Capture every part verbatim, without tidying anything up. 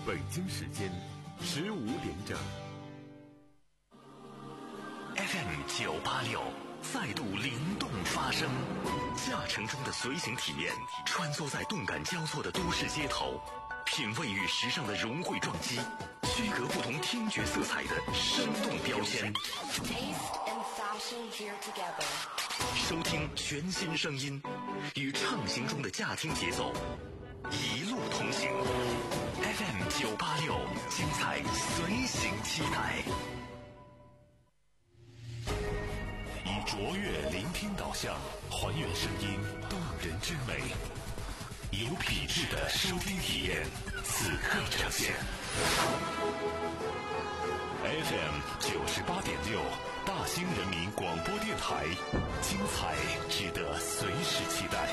北京时间十五点整。 F M 九八六再度灵动发声，驾乘中的随行体验，穿梭在动感交错的都市街头，品味与时尚的融汇撞击，区隔不同听觉色彩的生动标签。收听全新声音，与畅行中的驾听节奏，一路同行。F M 九八六，精彩随行期待。以卓越聆听导向，还原声音动人之美，有品质的收听体验，此刻呈现。F M 九十八点六，大兴人民广播电台，精彩值得随时期待。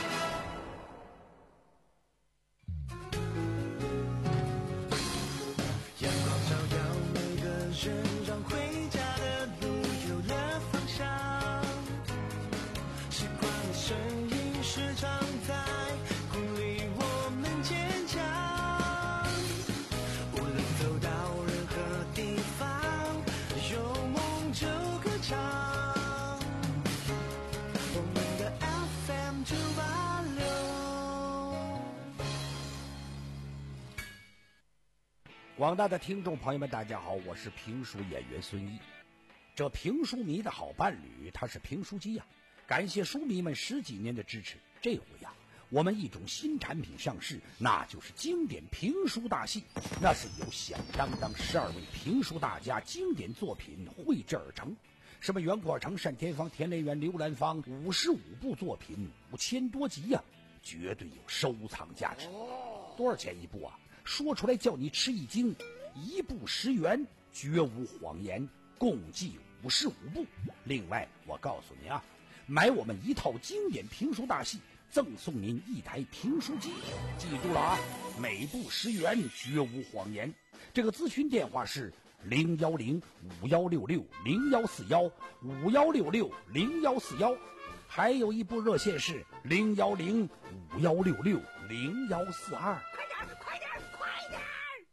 阳光照耀每个人，让回家的路有了方向。习惯的声音时常在鼓励我们坚强。无论走到任何地方，有梦就歌唱。我们的 F M 九八六。 广大的听众朋友们，大家好，我是评书演员孙一。这评书迷的好伴侣，他是评书机呀、啊。感谢书迷们十几年的支持，这回呀、啊，我们一种新产品上市，那就是经典评书大戏。那是由响当当十二位评书大家经典作品绘制而成，什么袁阔成、单田芳、田连元、刘兰芳，五十五部作品，五千多集呀、啊，绝对有收藏价值。多少钱一部啊？说出来叫你吃一惊，一部十元，绝无谎言，共计五十五部。另外，我告诉你啊，买我们一套经典评书大戏，赠送您一台评书机。记住了啊，每部十元，绝无谎言。这个咨询电话是零幺零五幺六六零幺四幺五幺六六零幺四幺，还有一部热线是零幺零五幺六六零幺四二。 快点，快点，快点！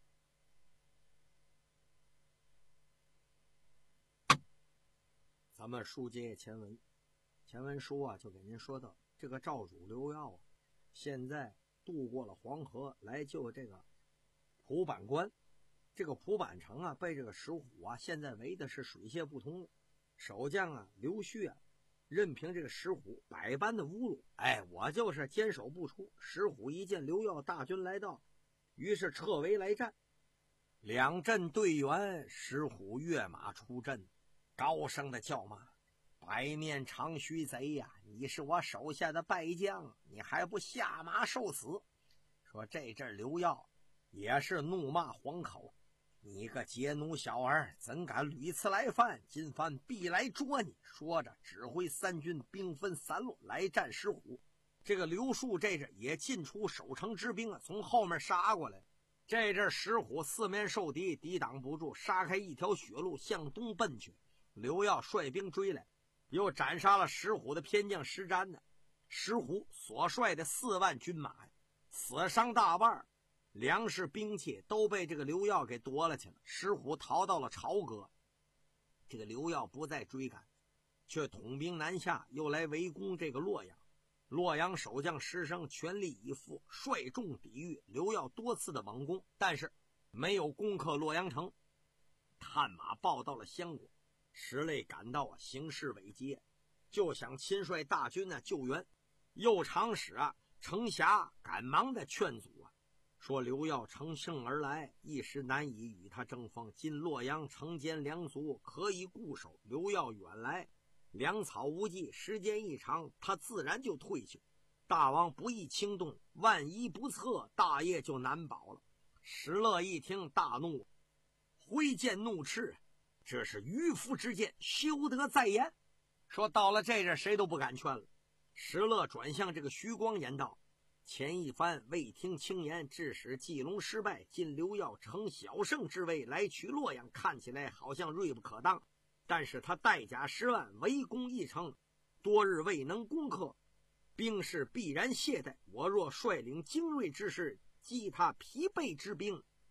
咱们书接前文，前文书啊就给您说到，这个赵主刘耀啊，现在渡过了黄河来救这个蒲坂关。这个蒲坂城啊被这个石虎啊现在围的是水泄不通了。守将啊刘旭啊任凭这个石虎百般的侮辱，哎，我就是坚守不出。石虎一见刘耀大军来到，于是撤围来战。两阵对员，石虎跃马出阵，高声的叫骂：白面长须贼呀、啊，你是我手下的败将，你还不下马受死？说这阵刘耀也是怒骂黄口：你个劫奴小儿，怎敢屡次来犯？今番必来捉你！说着指挥三军兵分三路来战石虎。这个刘树这阵也进出守城之兵啊，从后面杀过来。这阵石虎四面受敌，抵挡不住，杀开一条血路向东奔去。刘耀率兵追来，又斩杀了石虎的偏将石瞻的。石虎所率的四万军马死伤大半，粮食兵器都被这个刘耀给夺了去了。石虎逃到了朝歌，这个刘耀不再追赶，却统兵南下，又来围攻这个洛阳。洛阳守将石生全力以赴，率众抵御刘耀多次的猛攻，但是没有攻克洛阳城。探马报到了襄国，石类赶到啊，形势危急，就想亲率大军呢救援。右长史啊程霞赶忙的劝阻啊，说刘耀乘胜而来，一时难以与他争锋。今洛阳城坚粮足，可以固守。刘耀远来，粮草无迹，时间一长，他自然就退去。大王不宜轻动，万一不测，大业就难保了。石勒一听大怒，挥剑怒斥：这是渔夫之见，休得再言。说到了这阵，谁都不敢劝了。石勒转向这个徐光言道：前一番未听轻言，致使计龙失败，今刘耀乘小胜之位来取洛阳，看起来好像锐不可当，但是他带甲十万围攻一城，多日未能攻克，兵士必然懈怠。我若率领精锐之师击他疲惫之兵，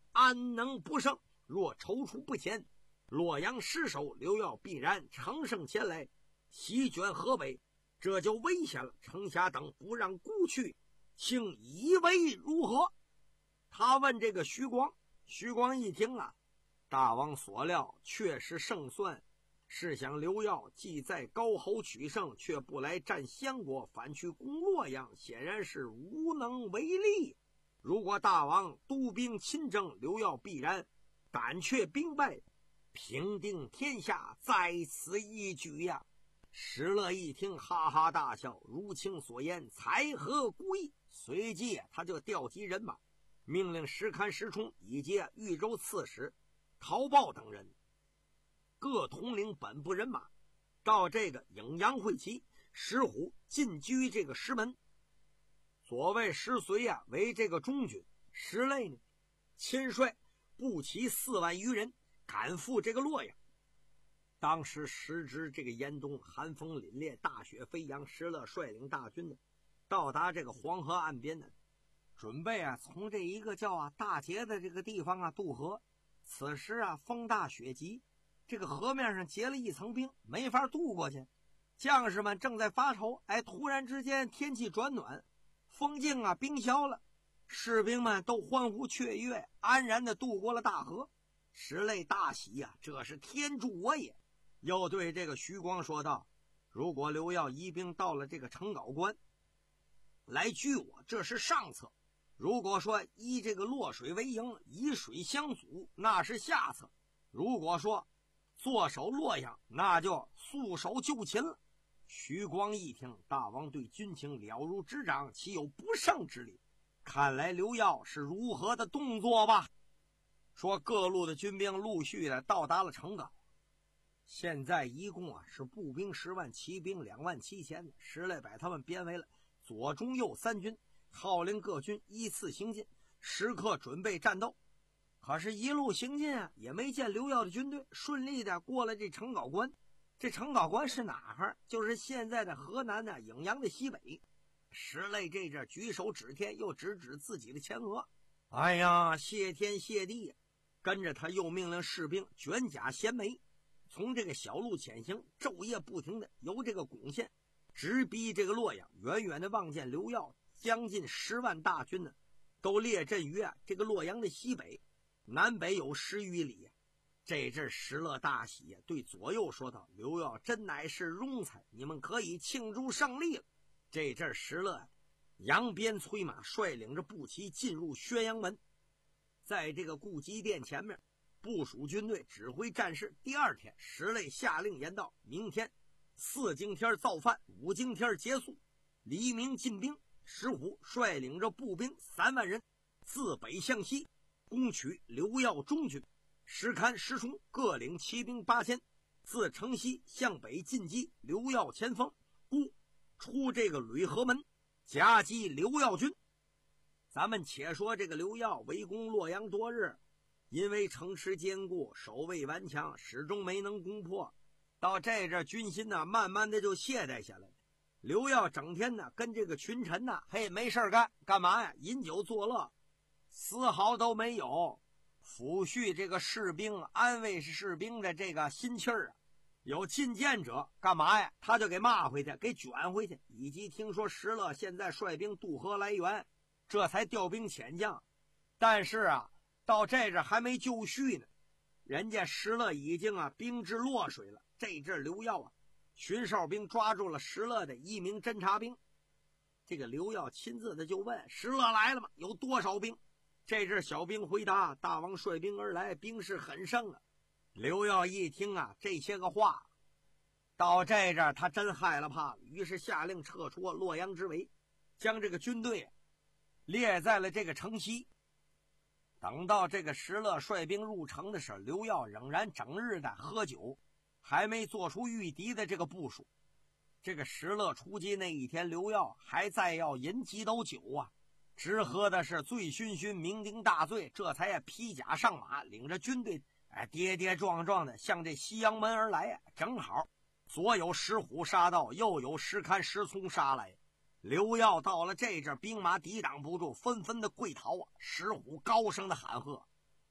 安能不胜？若踌躇不前，洛阳失守，刘耀必然乘胜前来，席卷河北，这就危险了。城下等不让孤去，请以为如何？他问这个徐广，徐广一听啊，大王所料确实胜算。试想刘耀既在高侯取胜，却不来战相国，反去攻洛阳，显然是无能为力。如果大王督兵亲征，刘耀必然胆怯兵败，平定天下在此一举呀！石勒一听，哈哈大笑，如卿所言，才合故意。随即他就调集人马，命令石堪、石冲以及豫州刺史陶豹等人各统领本部人马，到这个颍阳会齐，石虎进居这个石门。所谓石随啊，为这个中军，石类呢，亲率步骑四万余人，赶赴这个洛阳。当时时值这个严冬，寒风凛冽，大雪飞扬。石勒率领大军呢，到达这个黄河岸边呢，准备啊从这一个叫啊大结的这个地方啊渡河。此时啊风大雪急，这个河面上结了一层冰，没法渡过去。将士们正在发愁，哎，突然之间天气转暖，风静啊，冰消了，士兵们都欢呼雀跃，安然的渡过了大河。石勒大喜呀、啊，这是天助我也。又对这个徐广说道：如果刘耀移兵到了这个城皋关来拒我，这是上策；如果说依这个洛水为营，以水相阻，那是下策；如果说坐守洛阳，那就束手就擒了。徐广一听，大王对军情了如指掌，岂有不胜之理？看来刘耀是如何的动作吧。说各路的军兵陆续的到达了城皋，现在一共啊是步兵十万，骑兵两万七千，石勒把他们编为了左中右三军，号令各军依次行进，时刻准备战斗。可是一路行进啊，也没见刘耀的军队，顺利的过了这城皋关。这城皋关是哪儿？就是现在的河南的颍阳的西北。石勒这阵举手指天，又指指自己的前额，哎呀，谢天谢地！跟着他又命令士兵卷甲衔枚，从这个小路前行，昼夜不停的由这个巩县直逼这个洛阳。远远的望见刘耀将近十万大军呢，都列阵于啊这个洛阳的西北，南北有十余里。这阵石勒大喜，对左右说道：刘耀真乃是荣才，你们可以庆祝胜利了。这阵石勒扬鞭催马，率领着步骑进入宣阳门，在这个顾集殿前面部署军队，指挥战事。第二天，石勒下令言道：明天四更天造饭，五更天结束，黎明进兵。石虎率领着步兵三万人，自北向西攻取刘耀中军。石堪、石冲各领骑兵八千，自城西向北进击刘耀前锋，故出这个吕河门，夹击刘耀军。咱们且说这个刘耀围攻洛阳多日，因为城池坚固，守卫顽强，始终没能攻破。到这阵军心呢，慢慢的就懈怠下来。刘耀整天呢跟这个群臣呢，嘿，没事干，干嘛呀？饮酒作乐，丝毫都没有抚恤这个士兵、安慰士兵的这个心气儿啊。有进谏者干嘛呀？他就给骂回去，给卷回去。以及听说石勒现在率兵渡河来援，这才调兵遣将。但是啊，到这阵还没就绪呢，人家石勒已经啊兵至洛水了。这阵刘耀啊，巡哨兵抓住了石勒的一名侦察兵。这个刘耀亲自的就问：石勒来了吗？有多少兵？这阵小兵回答：大王率兵而来，兵势很盛啊。刘耀一听啊这些个话，到这阵他真害了怕了，于是下令撤出洛阳之围，将这个军队列在了这个城西。等到这个石勒率兵入城的时候，刘耀仍然整日的喝酒，还没做出御敌的这个部署。这个石勒出击那一天，刘耀还在要饮几斗酒啊，直喝的是醉醺醺，酩酊大醉，这才披甲上马，领着军队哎，跌跌撞撞的向这西阳门而来啊！正好左有石虎杀到，右有石堪、石冲杀来。刘耀到了这阵，兵马抵挡不住，纷纷的跪逃啊！石虎高声的喊喝：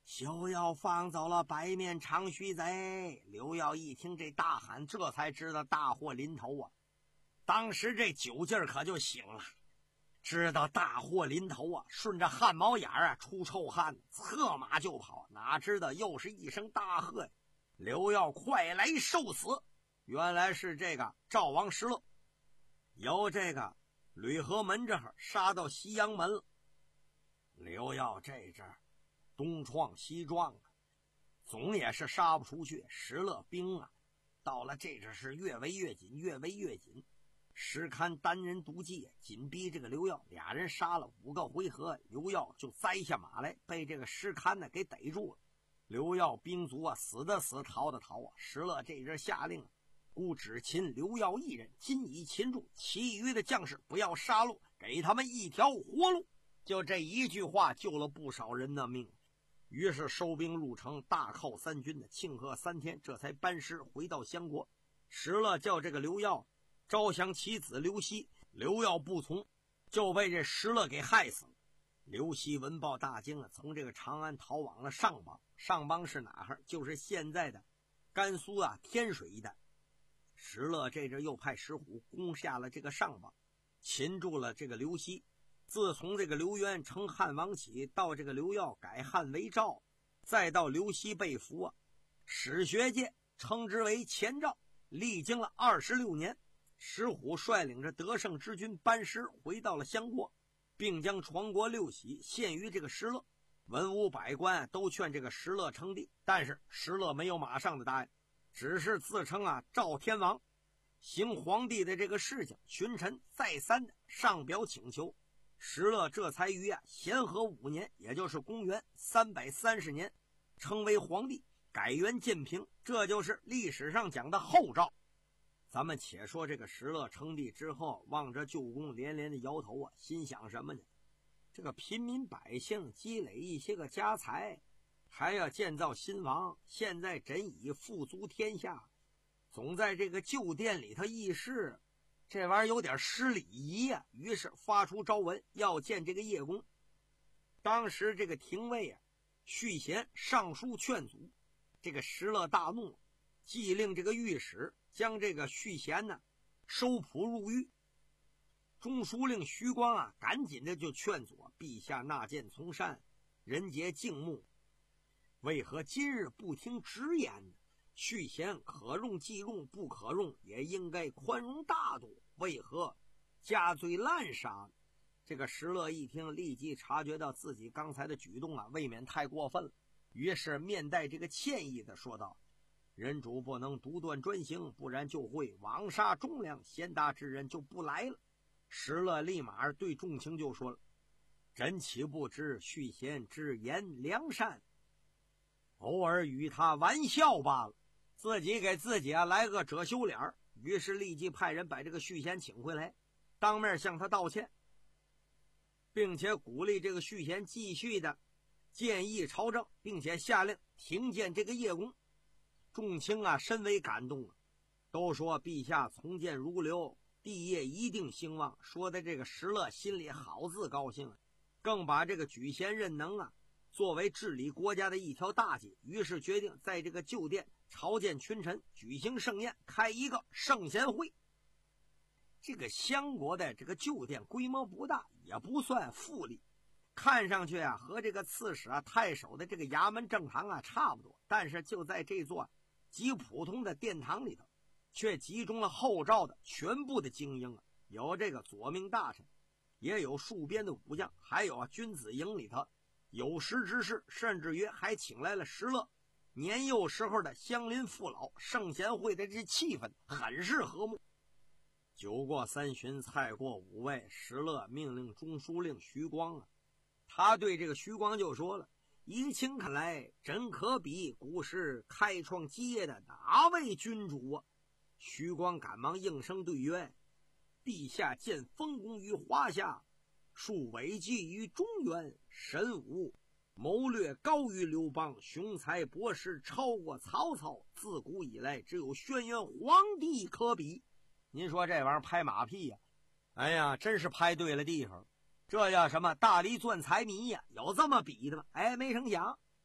休要放走了白面长须贼！刘耀一听这大喊，这才知道大祸临头啊！当时这酒劲儿可就醒了，知道大祸临头啊，顺着汗毛眼儿啊出臭汗，策马就跑。哪知道又是一声大喝：“刘耀快来受死！”原来是这个赵王石勒由这个吕河门这儿杀到西阳门了。刘耀这阵儿东撞西撞啊，总也是杀不出去。石勒兵啊，到了这阵是越围越紧，越围越紧。石堪单人独骑，紧逼这个刘耀，俩人杀了五个回合，刘耀就栽下马来，被这个石堪呢给逮住了。刘耀兵卒啊，死的死，逃的逃啊。石勒这阵下令啊，故只擒刘耀一人，今已擒住，其余的将士不要杀戮，给他们一条活路。就这一句话救了不少人的命。于是收兵入城，大犒三军的庆贺三天，这才班师回到襄国。石勒叫这个刘耀招降其子刘熙，刘耀不从，就被这石勒给害死了。刘熙闻报大惊啊，从这个长安逃往了上邦。上邦是哪儿？就是现在的甘肃啊天水一带。石勒这阵又派石虎攻下了这个上邦，擒住了这个刘熙。自从这个刘渊称汉王起，到这个刘耀改汉为赵，再到刘熙被俘啊，史学界称之为前赵。历经了二十六年，石虎率领着得胜之军班师回到了襄国，并将传国六喜献于这个石勒。文武百官都劝这个石勒称帝，但是石勒没有马上的答应，只是自称啊赵天王，行皇帝的这个事情，群臣再三的上表请求。石勒这才于啊咸和五年，也就是公元三百三十年，称为皇帝，改元建平，这就是历史上讲的后赵。咱们且说这个石勒称帝之后，望着旧宫连连的摇头啊，心想什么呢？这个平民百姓积累一些个家财，还要建造新王，现在真已富足天下，总在这个旧殿里头议事，这玩意儿有点失礼仪呀、啊。于是发出诏文，要见这个叶公。当时这个廷尉啊续贤上书劝阻，这个石勒大怒，既令这个御史将这个续贤呢收捕入狱。中书令徐光啊赶紧的就劝阻，陛下纳谏从善，人皆敬慕，为何今日不听直言呢？续贤可用即用，不可用也应该宽容大度，为何加罪滥杀？这个石勒一听，立即察觉到自己刚才的举动啊未免太过分了，于是面带这个歉意的说道：人主不能独断专行，不然就会枉杀忠良，贤达之人就不来了。石勒立马对众卿就说了：朕岂不知续贤之言良善，偶尔与他玩笑罢了，自己给自己啊来个遮羞脸。于是立即派人把这个续贤请回来，当面向他道歉，并且鼓励这个续贤继续的建议朝政，并且下令停见这个叶公。众卿啊深为感动啊，都说陛下从谏如流，帝业一定兴旺。说的这个石勒心里好自高兴啊，更把这个举贤任能啊作为治理国家的一条大计，于是决定在这个旧殿朝见群臣，举行盛宴，开一个圣贤会。这个襄国的这个旧殿规模不大，也不算富丽，看上去啊和这个刺史啊太守的这个衙门正堂啊差不多，但是就在这座极普通的殿堂里头，却集中了后赵的全部的精英啊，有这个左命大臣，也有戍边的武将，还有啊君子营里头有识之士，甚至于还请来了石勒年幼时候的乡邻父老。圣贤会的这气氛很是和睦。酒过三巡，菜过五味，石勒命令中书令徐光啊，他对这个徐光就说了：依卿看来，真可比古时开创基业的哪位君主啊？徐光赶忙应声对曰：陛下见丰功于华夏，树伟绩于中原，神武谋略高于刘邦，雄才博识超过曹操，自古以来只有轩辕皇帝可比。您说这玩意儿拍马屁呀、啊？哎呀，真是拍对了地方。这叫什么大力钻财迷呀？有这么比的吗？哎，没成想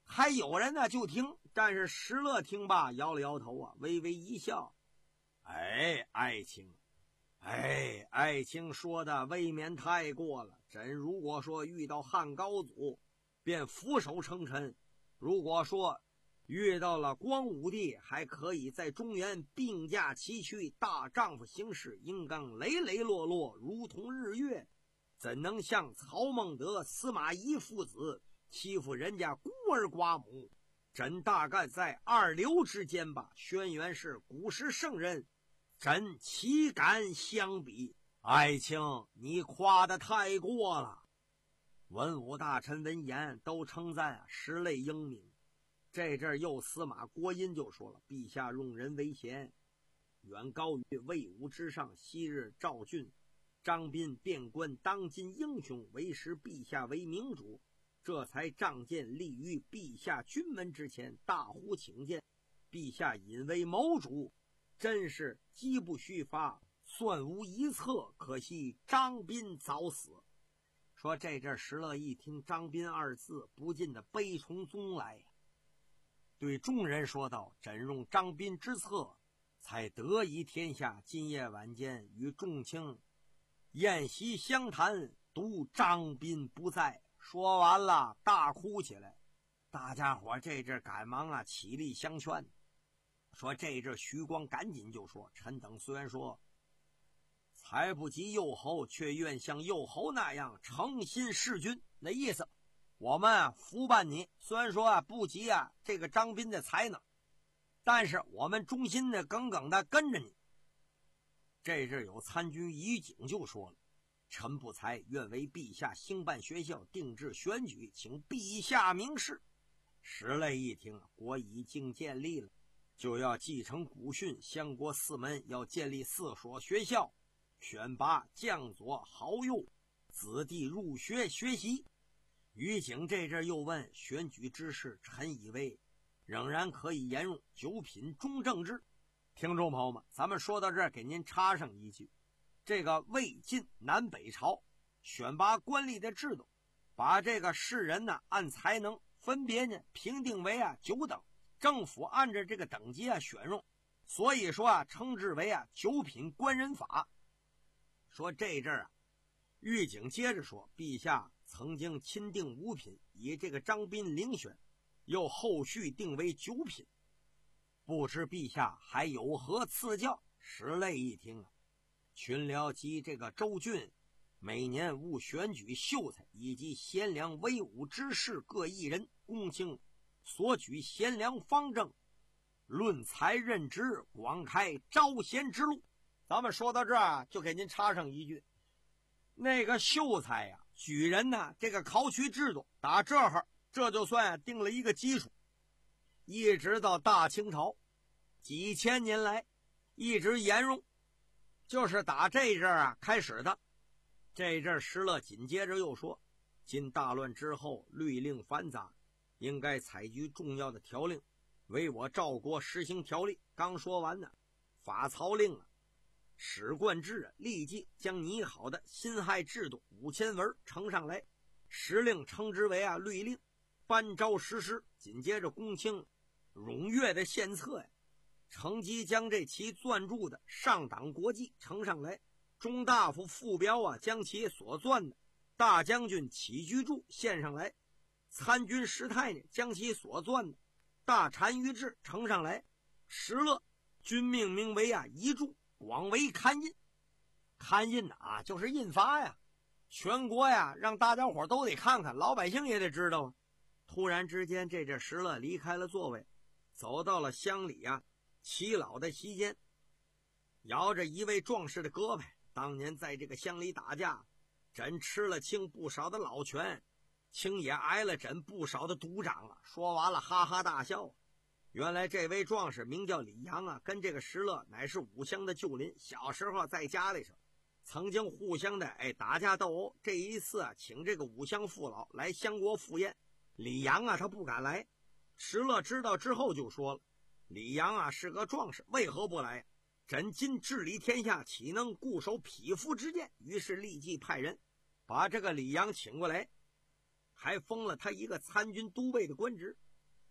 还有人呢就听，但是石勒听罢摇了摇头啊，微微一笑。哎，爱卿，哎，爱卿说的未免太过了。朕如果说遇到汉高祖，便俯首称臣；如果说遇到了光武帝，还可以在中原并驾齐驱，大丈夫行事应当磊磊落落，如同日月。怎能像曹孟德、司马懿父子欺负人家孤儿寡母？朕大概在二流之间吧。轩辕是古时圣人，朕岂敢相比？爱卿，你夸得太过了。文武大臣闻言都称赞啊，实类英明。这阵右司马郭殷就说了：“陛下用人为贤，远高于魏武之上。昔日赵俊、张斌遍观当今英雄，为时陛下为明主，这才仗剑立于陛下军门之前，大呼请见。陛下引为谋主，真是机不虚发，算无一策。可惜张斌早死。”说这阵石勒一听张斌二字，不禁的悲从中来呀，对众人说道：“朕用张斌之策，才得以天下。今夜晚间与众卿宴席相谈，独张斌不在。”说完了，大哭起来。大家伙这阵赶忙啊起立相劝。说这阵徐光赶紧就说：“臣等虽然说才不及右侯，却愿像右侯那样诚心事君。那意思，我们啊服办你，虽然说啊不及啊这个张斌的才能，但是我们忠心的耿耿的跟着你。”这阵有参军于景就说了：“臣不才，愿为陛下兴办学校，定制选举，请陛下明示。”石勒一听，国已经建立了，就要继承古训，相国四门要建立四所学校，选拔将佐豪幼子弟入学学习。于景这阵又问：“选举之事，臣以为仍然可以沿用九品中正制。”听众朋友们，咱们说到这儿，给您插上一句：这个魏晋南北朝选拔官吏的制度，把这个士人呢按才能分别呢评定为啊九等，政府按照这个等级啊选用，所以说啊称之为啊九品官人法。说这阵啊，狱警接着说：“陛下曾经钦定五品，以这个张斌遴选，又后续定为九品，不知陛下还有何赐教？”石勒一听啊，群僚及这个州郡每年务选举秀才以及贤良威武之士各一人，公卿所举贤良方正，论才任职，广开招贤之路。咱们说到这儿，就给您插上一句：那个秀才呀、啊，举人呢，这个考取制度打这儿，这就算定了一个基础，一直到大清朝几千年来一直沿用，就是打这阵儿啊开始的。这阵石勒紧接着又说：“今大乱之后，律令繁杂，应该采取重要的条令，为我赵国实行条例。”刚说完呢，法曹令啊，史冠志啊，立即将拟好的辛亥制度五千文呈上来，时令称之为啊律令，颁诏实施。紧接着公卿踊跃的献策呀，乘机将这其撰著的上党国记呈上来。中大夫傅彪啊，将其所撰的大将军起居注献上来。参军石泰呢，将其所撰的大单于志呈上来。石勒均命名为啊遗著，广为刊印。刊印啊，就是印发呀，全国呀，让大家伙都得看看，老百姓也得知道啊。突然之间，这阵石勒离开了座位，走到了乡里啊耆老的席间，摇着一位壮士的胳膊。当年在这个乡里打架，朕吃了卿不少的老拳，卿也挨了朕不少的毒掌啊。说完了，哈哈大笑。原来这位壮士名叫李阳啊，跟这个石勒乃是五乡的旧邻，小时候在家里头曾经互相的哎打架斗殴。这一次啊，请这个五乡父老来乡国赴宴，李阳啊他不敢来。石勒知道之后就说了：“李阳啊是个壮士，为何不来？朕今治理天下，岂能固守匹夫之见？”于是立即派人把这个李阳请过来，还封了他一个参军都尉的官职。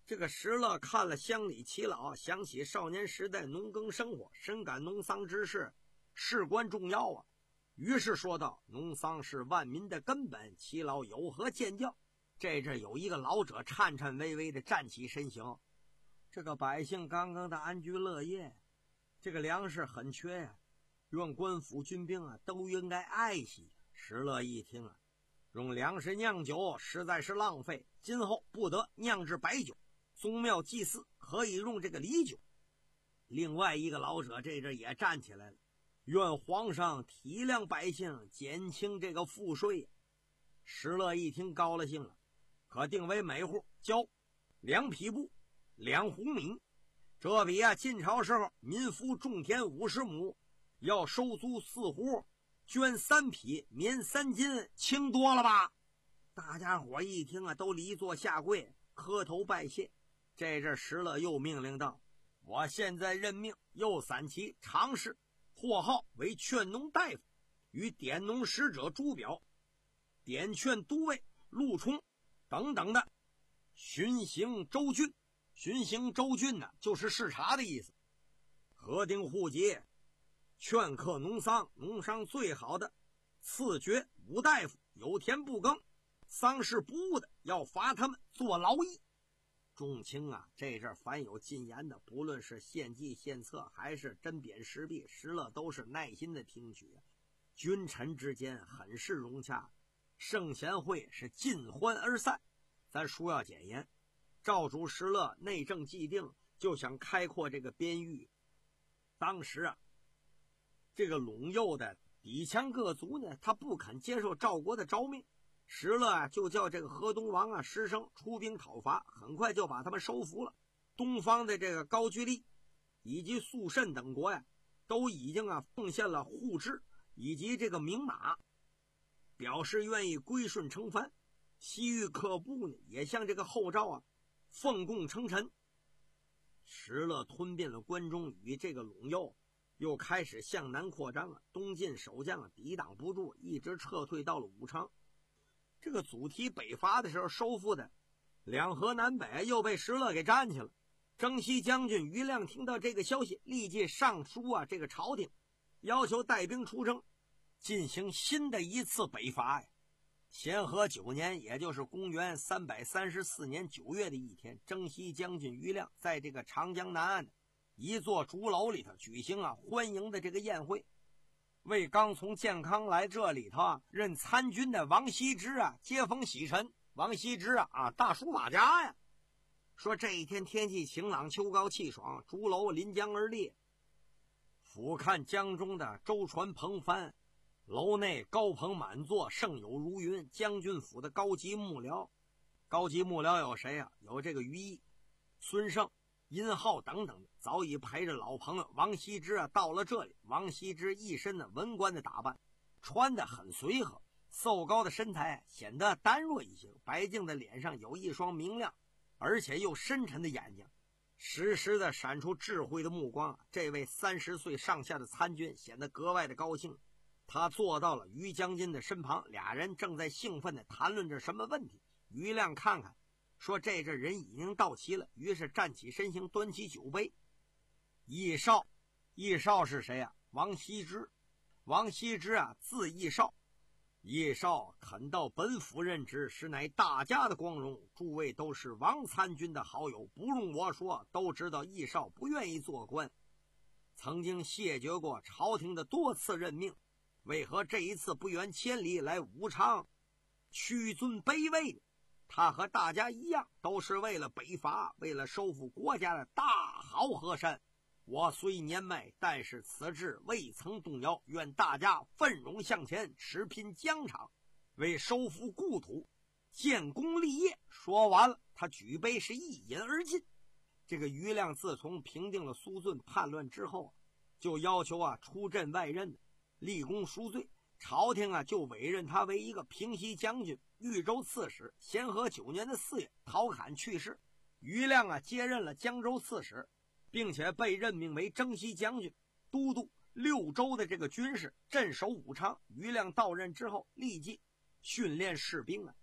这个石勒看了乡里耆老，想起少年时代农耕生活，深感农桑之事事关重要啊。于是说道：农桑是万民的根本，耆老有何见教？这阵有一个老者颤颤巍巍地站起身形。这个百姓刚刚的安居乐业，这个粮食很缺呀、啊，愿官府军兵啊都应该爱惜。石勒一听啊，用粮食酿酒实在是浪费，今后不得酿制白酒，宗庙祭祀可以用这个礼酒。另外一个老者这阵也站起来了，愿皇上体谅百姓，减轻这个赋税。石勒一听高了兴了，可定为每户交两匹布两斛米，这比啊晋朝时候民夫种田五十亩要收租四斛，捐三匹免三斤，轻多了吧？大家伙一听啊，都离座下跪，磕头拜谢。这阵石勒又命令道：我现在任命右散骑常侍，绰号为劝农大夫，与典农使者朱表、典劝都尉陆冲等等的巡行州郡。巡行州郡呢，就是视察的意思。核定户籍，劝课农桑，农商最好的赐爵武大夫，有田不耕，丧事不务的要罚他们做劳役。众卿啊，这阵凡有进言的，不论是献计献策还是针砭时弊，石勒都是耐心的听取。君臣之间很是融洽，圣贤会是尽欢而散。咱书要简言，赵主石勒内政既定，就想开阔这个边域。当时啊，这个陇右的氐羌各族呢，他不肯接受赵国的诏命，石勒啊就叫这个河东王啊师生出兵讨伐，很快就把他们收服了。东方的这个高句丽以及肃慎等国呀，都已经啊奉献了户支以及这个名马，表示愿意归顺称藩。西域克部呢，也向这个后赵啊奉贡称臣。石勒吞并了关中与这个陇右，又开始向南扩张了。东晋守将啊抵挡不住，一直撤退到了武昌。这个祖逖北伐的时候收复的两河南北又被石勒给占去了。征西将军于亮听到这个消息，立即上书啊这个朝廷，要求带兵出征，进行新的一次北伐呀。咸和九年，也就是公元三百三十四年九月的一天，征西将军于亮在这个长江南岸的一座竹楼里头举行啊欢迎的这个宴会，为刚从建康来这里头啊任参军的王羲之啊接风洗尘。王羲之啊啊大书法家呀，说这一天天气晴朗，秋高气爽，竹楼临江而立，俯瞰江中的舟船蓬帆，楼内高朋满座，盛友如云。将军府的高级幕僚，高级幕僚有谁啊？有这个于毅、孙胜、殷浩等等的，早已陪着老朋友王羲之啊到了这里。王羲之一身的文官的打扮，穿得很随和，瘦高的身材显得单弱一些，白净的脸上有一双明亮而且又深沉的眼睛，时时的闪出智慧的目光。这位三十岁上下的参军显得格外的高兴。他坐到了于将军的身旁，俩人正在兴奋地谈论着什么问题。于亮看看，说这阵人已经到齐了，于是站起身形，端起酒杯。义少，义少是谁啊？王羲之。王羲之啊，字义少。义少肯到本府任职，实乃大家的光荣。诸位都是王参军的好友，不用我说，都知道义少不愿意做官，曾经谢绝过朝廷的多次任命，为何这一次不远千里来武昌屈尊卑微？他和大家一样，都是为了北伐，为了收复国家的大好河山。我虽年迈，但是此志未曾动摇，愿大家奋勇向前，持拼疆场，为收复故土建功立业。说完了，他举杯是一饮而尽。这个于亮自从平定了苏峻叛乱之后，就要求啊出镇外任，立功赎罪。朝廷啊就委任他为一个平西将军、豫州刺史。咸和九年的四月，陶侃去世，于亮啊接任了江州刺史，并且被任命为征西将军，都督六州的这个军事，镇守武昌。于亮到任之后，立即训练士兵啊，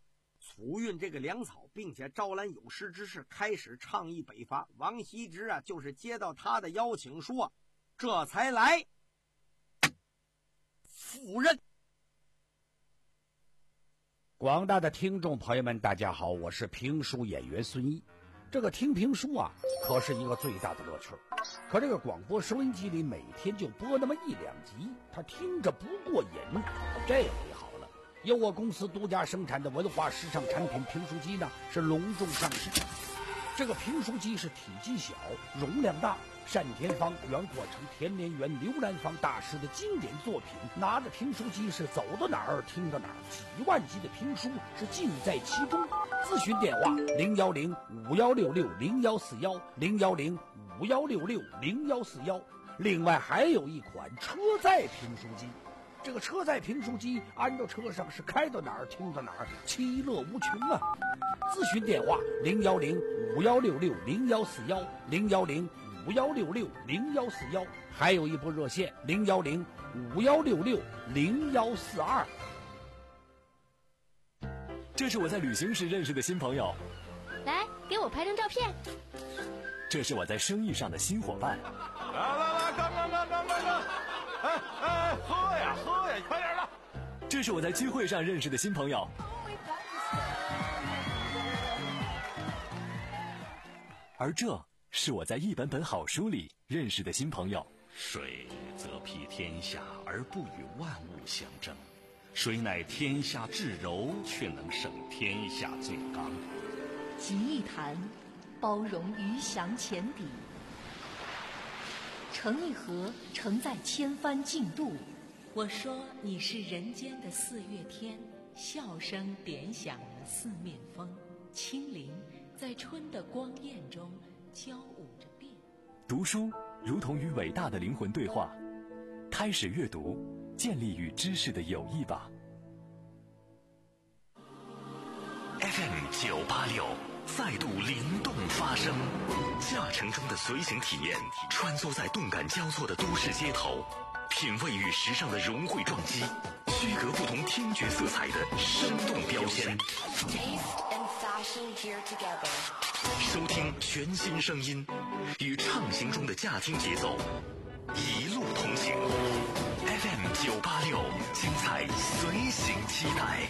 漕运这个粮草，并且招揽有识之士，开始倡议北伐。王羲之啊，就是接到他的邀请书，这才来赴任。 广大的听众朋友们，大家好，我是评书演员孙一。这个听评书啊，可是一个最大的乐趣。可这个广播收音机里每天就播那么一两集，他听着不过瘾。这回好了，由我公司独家生产的文化时尚产品评书机呢，是隆重上市。这个评书机是体积小，容量大，单田芳、袁阔成、田连元、刘兰芳大师的经典作品，拿着评书机是走到哪儿听到哪儿，几万集的评书是尽在其中。咨询电话零幺零五幺六六零幺四幺零幺零五幺六六零幺四幺。另外还有一款车载评书机，这个车载评书机安到车上是开到哪儿听到哪儿，其乐无穷啊！咨询电话零幺零五幺六六零幺四幺零幺零五幺六六零幺四幺，还有一部热线零幺零五幺六六零幺四二。 这是我在旅行时认识的新朋友， 来给我拍张照片。 这是我在生意上的新伙伴。 来来来，干干干干干干！哎哎，喝呀喝呀，快点的！ 这是我在聚会上认识的新朋友。而这是我在一本本好书里认识的新朋友。 水则披天下而不与万物相争，水乃天下至柔，却能胜天下最刚。 集一坛，包容鱼翔浅底；盛一盒，盛在千帆竞渡。我说你是人间的四月天，笑声点响了四面风，轻灵在春的光艳中交舞着变。 读书如同与伟大的灵魂对话，开始阅读，建立与知识的友谊吧。 F M 九八六再度灵动发声，驾乘中的随行体验，穿梭在动感交错的都市街头，品味与时尚的融汇撞击，区隔不同听觉色彩的生动标签。收听全新声音，与畅行中的驾听节奏一路同行。F M 九八六，精彩随行期待。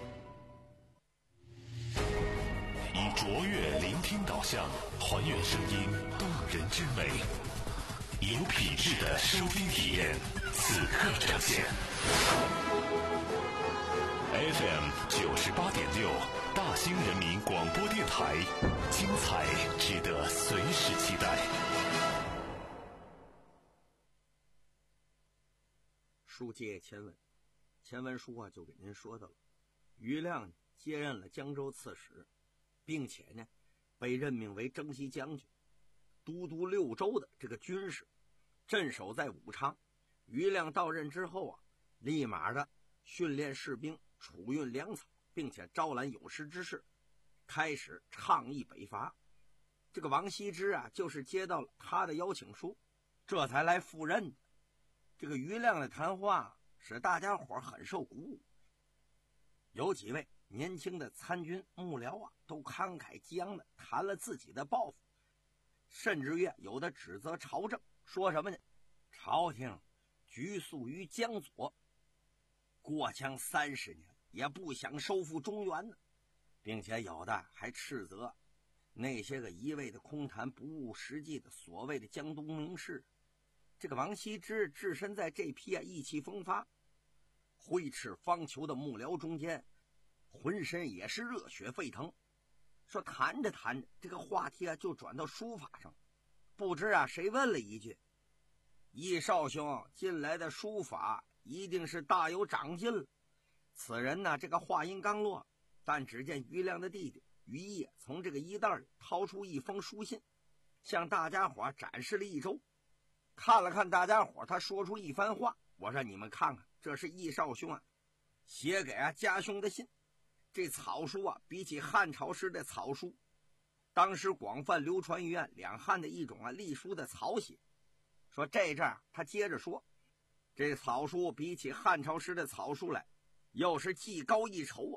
以卓越聆听导向，还原声音动人之美，有品质的收听体验，此刻呈现。F M 九十八点六，大兴人民广播电台，精彩值得随时期待。 书接前文，前文书啊就给您说到了，余亮接任了江州刺史，并且呢被任命为征西将军，都督六州的这个军事，镇守在武昌。余亮到任之后啊，立马的训练士兵，储运粮草，并且招揽有识之士，开始倡议北伐。这个王羲之啊，就是接到了他的邀请书，这才来赴任的。这个余亮的谈话使大家伙很受鼓舞，有几位年轻的参军幕僚啊，都慷慨激昂的谈了自己的抱负，甚至于有的指责朝政，说什么呢？朝廷局宿于江左，过江三十年也不想收复中原呢，并且有的还斥责那些个一味的空谈不务实际的所谓的江东名士。这个王羲之置身在这批啊意气风发、挥斥方遒的幕僚中间，浑身也是热血沸腾。说谈着谈着，这个话题啊就转到书法上，不知啊谁问了一句：“易少兄近来的书法一定是大有长进了。”此人呢，这个话音刚落，但只见余亮的弟弟余毅从这个衣袋里掏出一封书信，向大家伙展示了一周。看了看大家伙，他说出一番话，我说你们看看，这是易少兄啊写给啊家兄的信。这草书啊，比起汉朝时的草书，当时广泛流传于两汉的一种啊隶书的草写。说这阵儿他接着说，这草书比起汉朝时的草书来，又是技高一筹啊，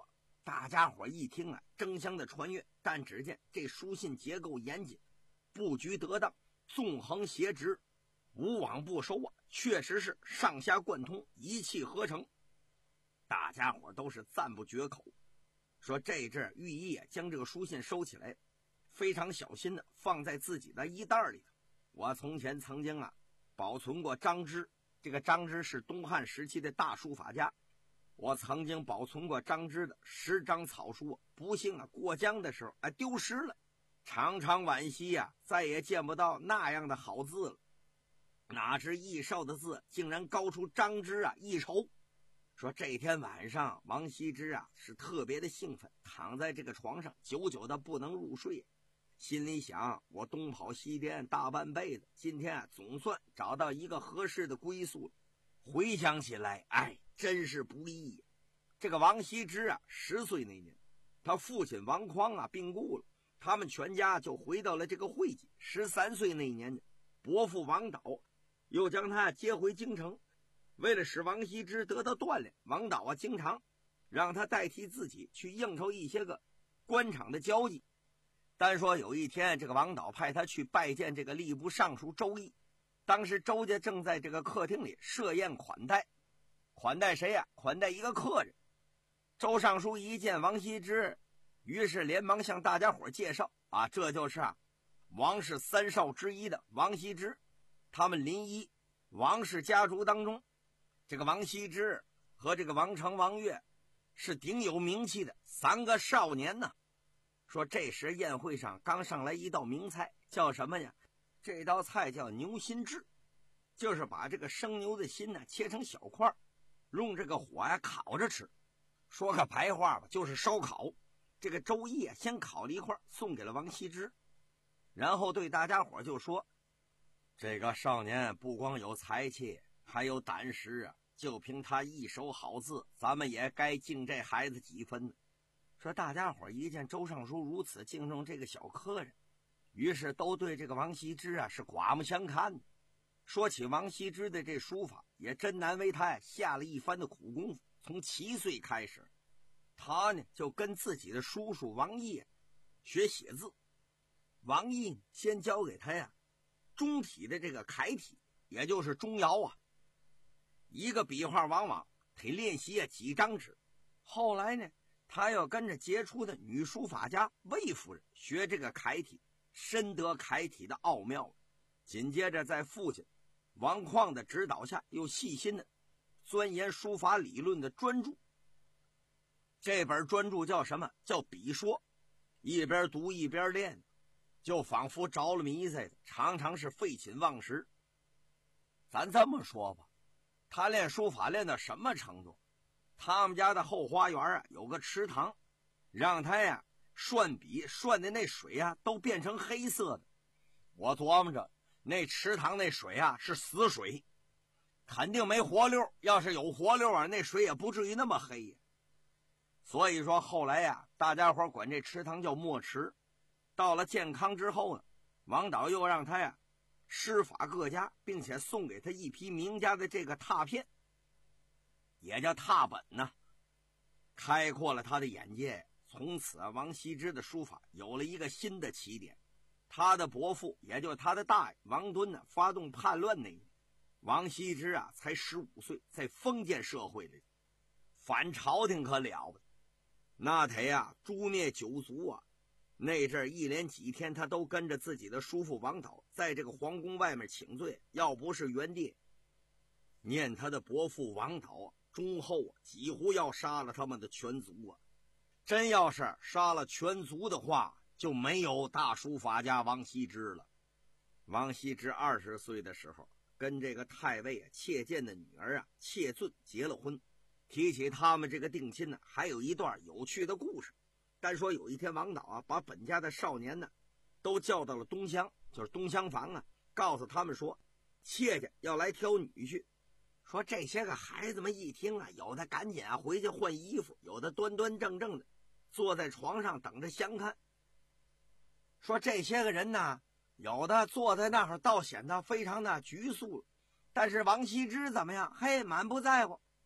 大家伙一听啊，争相的传阅。但只见这书信结构严谨，布局得当，纵横斜直，无往不收啊，确实是上下贯通，一气呵成。大家伙都是赞不绝口，说这阵寓意啊，将这个书信收起来，非常小心的放在自己的衣袋里头。我从前曾经啊保存过张芝，这个张芝是东汉时期的大书法家，我曾经保存过张芝的十张草书，不幸啊过江的时候啊丢失了，常常惋惜呀、啊，再也见不到那样的好字了。哪知易少的字竟然高出张芝啊一筹。说这天晚上王羲之啊是特别的兴奋，躺在这个床上久久的不能入睡，心里想，我东跑西颠大半辈子，今天啊总算找到一个合适的归宿了。回想起来，哎，真是不易。这个王羲之啊十岁那年，他父亲王匡啊病故了，他们全家就回到了这个会稽。十三岁那年，伯父王导又将他接回京城。为了使王羲之得到锻炼，王导啊经常让他代替自己去应酬一些个官场的交际。单说有一天，这个王导派他去拜见这个吏部尚书周易。当时周家正在这个客厅里设宴款待，款待谁呀、啊？款待一个客人。周尚书一见王羲之，于是连忙向大家伙介绍啊，这就是啊王氏三少之一的王羲之。他们临沂王氏家族当中，这个王羲之和这个王成、王悦是顶有名气的三个少年呢。说这时宴会上刚上来一道名菜，叫什么呀？这道菜叫牛心炙，就是把这个生牛的心呢切成小块，用这个火呀烤着吃。说个白话吧，就是烧烤。这个周易啊先烤了一块送给了王羲之，然后对大家伙就说，这个少年不光有才气，还有胆识啊，就凭他一手好字，咱们也该敬这孩子几分呢。说大家伙一见周尚书如此敬重这个小客人，于是都对这个王羲之啊是刮目相看。说起王羲之的这书法，也真难为他下了一番的苦功夫。从七岁开始，他呢就跟自己的叔叔王毅学写字。王毅先教给他呀中体的这个楷体，也就是钟繇啊，一个笔画往往得练习啊几张纸。后来呢，他要跟着杰出的女书法家魏夫人学这个楷体，深得楷体的奥妙。紧接着在父亲王旷的指导下，又细心的钻研书法理论的专著。这本专著叫什么？叫《笔说》。一边读一边练，就仿佛着了迷似的，常常是废寝忘食。咱这么说吧，他练书法练到什么程度？他们家的后花园啊有个池塘，让他呀涮笔涮的那水啊都变成黑色的。我琢磨着那池塘那水啊是死水，肯定没活溜，要是有活溜啊那水也不至于那么黑呀。所以说后来呀大家伙管这池塘叫墨池。到了健康之后呢，王导又让他呀师法各家，并且送给他一批名家的这个拓片，也叫拓本呢，开阔了他的眼界。从此啊王羲之的书法有了一个新的起点。他的伯父也就是他的大爷王敦呢发动叛乱那年，王羲之啊才十五岁，在封建社会里反朝廷可了不得，那得呀诛灭九族啊。那阵一连几天他都跟着自己的叔父王导在这个皇宫外面请罪，要不是元帝念他的伯父王导啊忠厚啊，几乎要杀了他们的全族啊。真要是杀了全族的话，就没有大书法家王羲之了。王羲之二十岁的时候，跟这个太尉啊妾见的女儿啊妾尊结了婚。提起他们这个定亲呢，还有一段有趣的故事。单说有一天王导啊把本家的少年呢都叫到了东厢，就是东厢房啊，告诉他们说妾家要来挑女婿。说这些个孩子们一听啊，有的赶紧啊回去换衣服，有的端端正正的坐在床上等着相看。说这些个人呢，有的坐在那儿倒显得非常的局促，但是王羲之怎么样？嘿，满不在乎。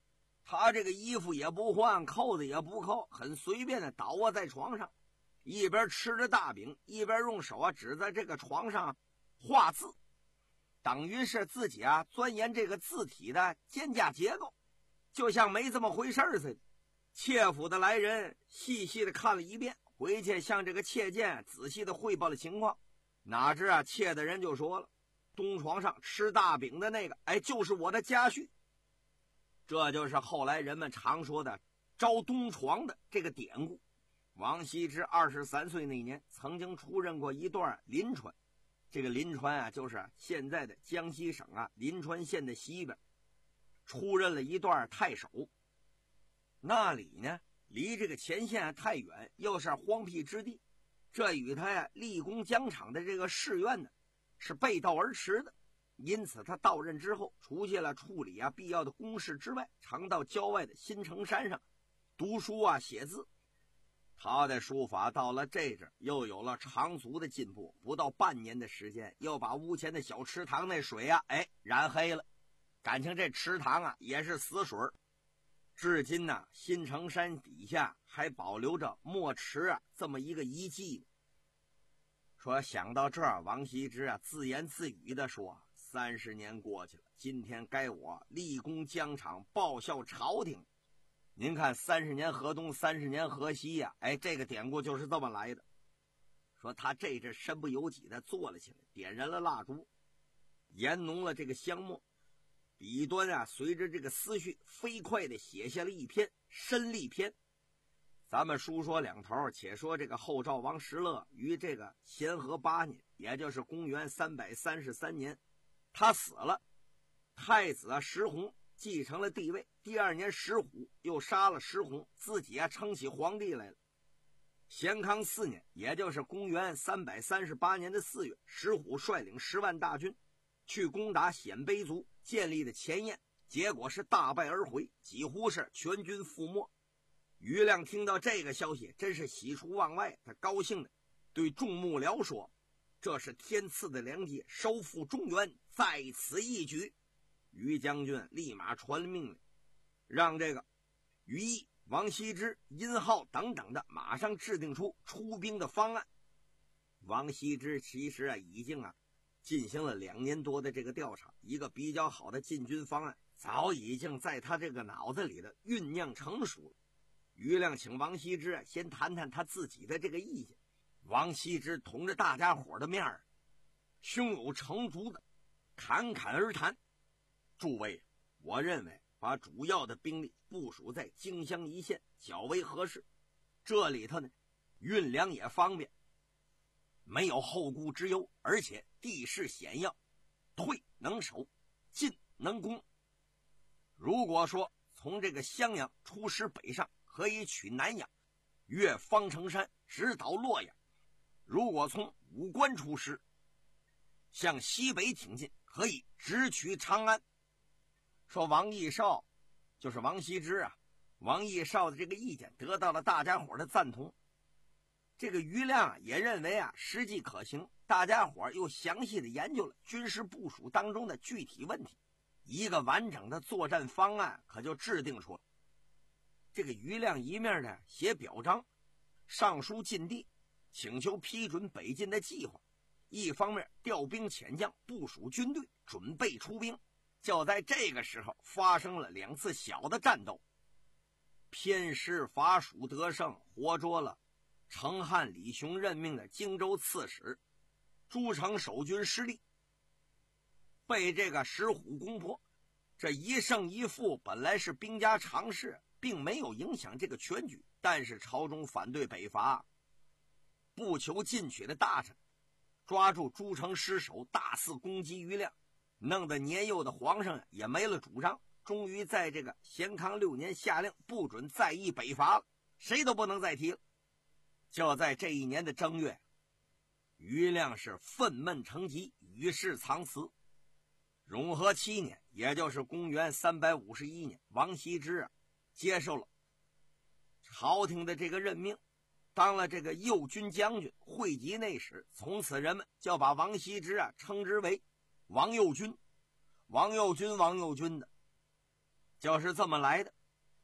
他这个衣服也不换，扣子也不扣，很随便的倒卧在床上，一边吃着大饼，一边用手啊指在这个床上画字，等于是自己啊钻研这个字体的间架结构，就像没这么回事似的。妾府的来人细细的看了一遍，回去向这个妾监仔细的汇报了情况。哪知啊，妾的人就说了，东床上吃大饼的那个，哎，就是我的家婿。这就是后来人们常说的招东床的这个典故。王羲之二十三岁那年，曾经出任过一段临川。这个临川啊，就是现在的江西省啊临川县的西边，出任了一段太守。那里呢，离这个前线太远，又是荒僻之地，这与他呀立功疆场的这个誓愿呢，是背道而驰的。因此他到任之后，除下了处理啊必要的公事之外，常到郊外的新城山上读书啊写字。他的书法到了这阵又有了长足的进步，不到半年的时间，又把屋前的小池塘那水啊哎染黑了。感情这池塘啊也是死水，至今呢、啊、新城山底下还保留着墨池啊这么一个遗迹。说想到这儿，王羲之啊自言自语地说，三十年过去了，今天该我立功疆场，报效朝廷。您看三十年河东，三十年河西呀、啊，哎，这个典故就是这么来的。说他这阵身不由己的坐了起来，点燃了蜡烛，研浓了这个香墨，笔端啊随着这个思绪飞快的写下了一篇《申历篇》。咱们书说两头，且说这个后赵王石勒于这个咸和八年，也就是公元三百三十三年，他死了，太子啊石弘继承了帝位。第二年石虎又杀了石弘，自己啊称起皇帝来了。咸康四年，也就是公元三百三十八年的四月，石虎率领十万大军去攻打鲜卑族建立的前燕，结果是大败而回，几乎是全军覆没。于亮听到这个消息，真是喜出望外，他高兴的对众幕僚说，这是天赐的良机，收复中原在此一举。于将军立马传命令，让这个于毅、王羲之、殷浩等等的马上制定出出兵的方案。王羲之其实啊已经啊进行了两年多的这个调查，一个比较好的进军方案早已经在他这个脑子里的酝酿成熟了。于亮请王羲之啊先谈谈他自己的这个意见。王羲之同着大家伙的面儿，胸有成竹的侃侃而谈。诸位，我认为把主要的兵力部署在荆襄一线较为合适，这里头呢运粮也方便，没有后顾之忧，而且地势险要，退能守，进能攻。如果说从这个襄阳出师北上，可以取南阳，越方城山直捣洛阳；如果从武关出师，向西北挺进，可以直取长安。说王义少就是王羲之啊，王义少的这个意见得到了大家伙的赞同。这个于亮啊也认为啊实际可行，大家伙又详细的研究了军事部署当中的具体问题，一个完整的作战方案可就制定出了。这个于亮一面呢写表彰，上书晋帝，请求批准北进的计划，一方面调兵遣将，部署军队，准备出兵。就在这个时候发生了两次小的战斗，偏师伐蜀得胜，活捉了成汉李雄任命的荆州刺史诸城守军失利，被这个石虎攻破。这一胜一负本来是兵家常事，并没有影响这个全局，但是朝中反对北伐，不求进取的大臣抓住诸城失守，大肆攻击于亮，弄得年幼的皇上也没了主张。终于在这个咸康六年下令不准再议北伐了，谁都不能再提了。就在这一年的正月，于亮是愤懑成疾，与世长辞。永和七年，也就是公元三百五十一年，王羲之啊接受了朝廷的这个任命，当了这个右军将军、会稽内史。从此人们就把王羲之啊称之为王右军。王右军王右军的就是这么来的。